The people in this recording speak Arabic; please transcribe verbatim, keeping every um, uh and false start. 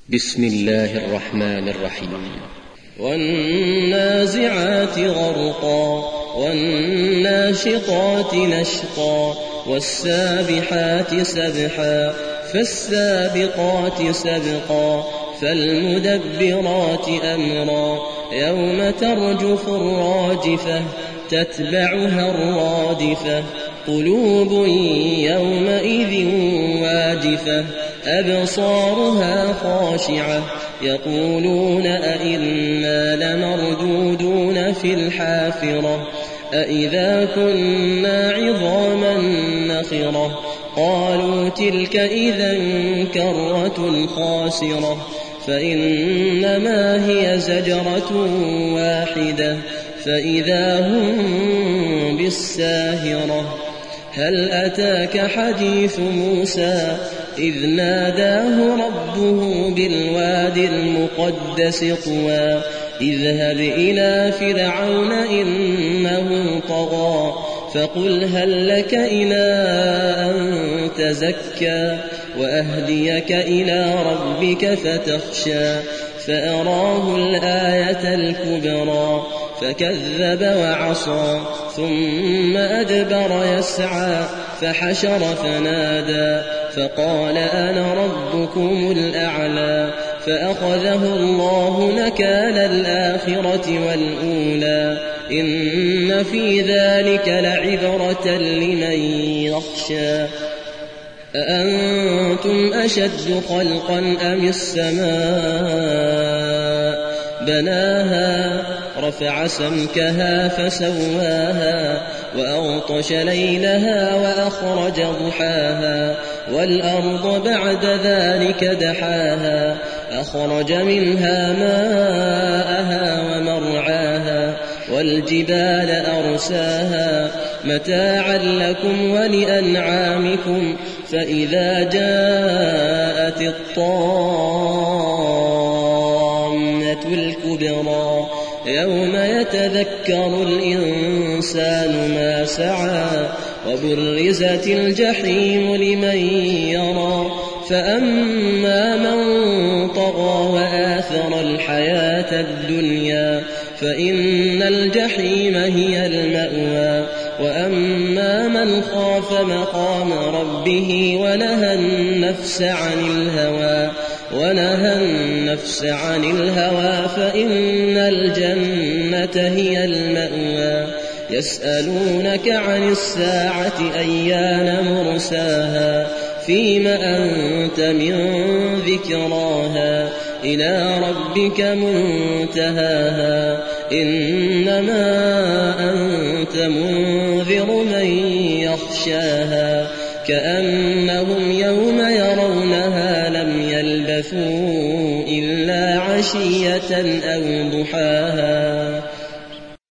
بسم الله الرحمن الرحيم. والنازعات غرقا والناشطات نشطا والسابحات سبحا فالسابقات سبقا فالمدبرات أمرا يوم ترجف الراجفة تتبعها الرادفة قلوب يومئذ واجفة أبصارها خاشعة يقولون أئنا لمردودون في الحافرة أئذا كنا عظاما نخرة قالوا تلك إذا كرة خاسرة فإنما هي زجرة واحدة فإذا هم بالساهرة هل أتاك حديث موسى إذ ناداه ربه بالواد المقدس طوى اذهب إلى فرعون إنه طغى فقل هل لك إلى أن تزكى وأهديك إلى ربك فتخشى فأراه الآية الكبرى فكذب وعصى ثم أدبر يسعى فحشر فنادى فقال أنا ربكم الأعلى فأخذه الله نكال الآخرة والأولى إن في ذلك لعبرة لمن يخشى أأنتم أشد خلقا أم السماء بناها رفع سمكها فسواها وأغطش ليلها وأخرج ضحاها والأرض بعد ذلك دحاها أخرج منها ماءها ومرعاها والجبال أرساها متاعا لكم ولأنعامكم فإذا جاءت الطامة الكبرى يوم يتذكر الإنسان ما سعى وبرزت الجحيم لمن يرى فأما من طغى وآثر الحياة الدنيا فإن الجحيم هي المأوى وأما من خاف مقام ربه ونهى النفس عن الهوى ونهى النفس عن الهوى فإن الجنة هي المأوى يسألونك عن الساعة أيان مرساها فيم أنت من ذكراها إلى ربك منتهاها إنما أنت منذر من يخشاها كأنهم يوم يرونها لم يلبثوا إلا عشية أو ضحاها.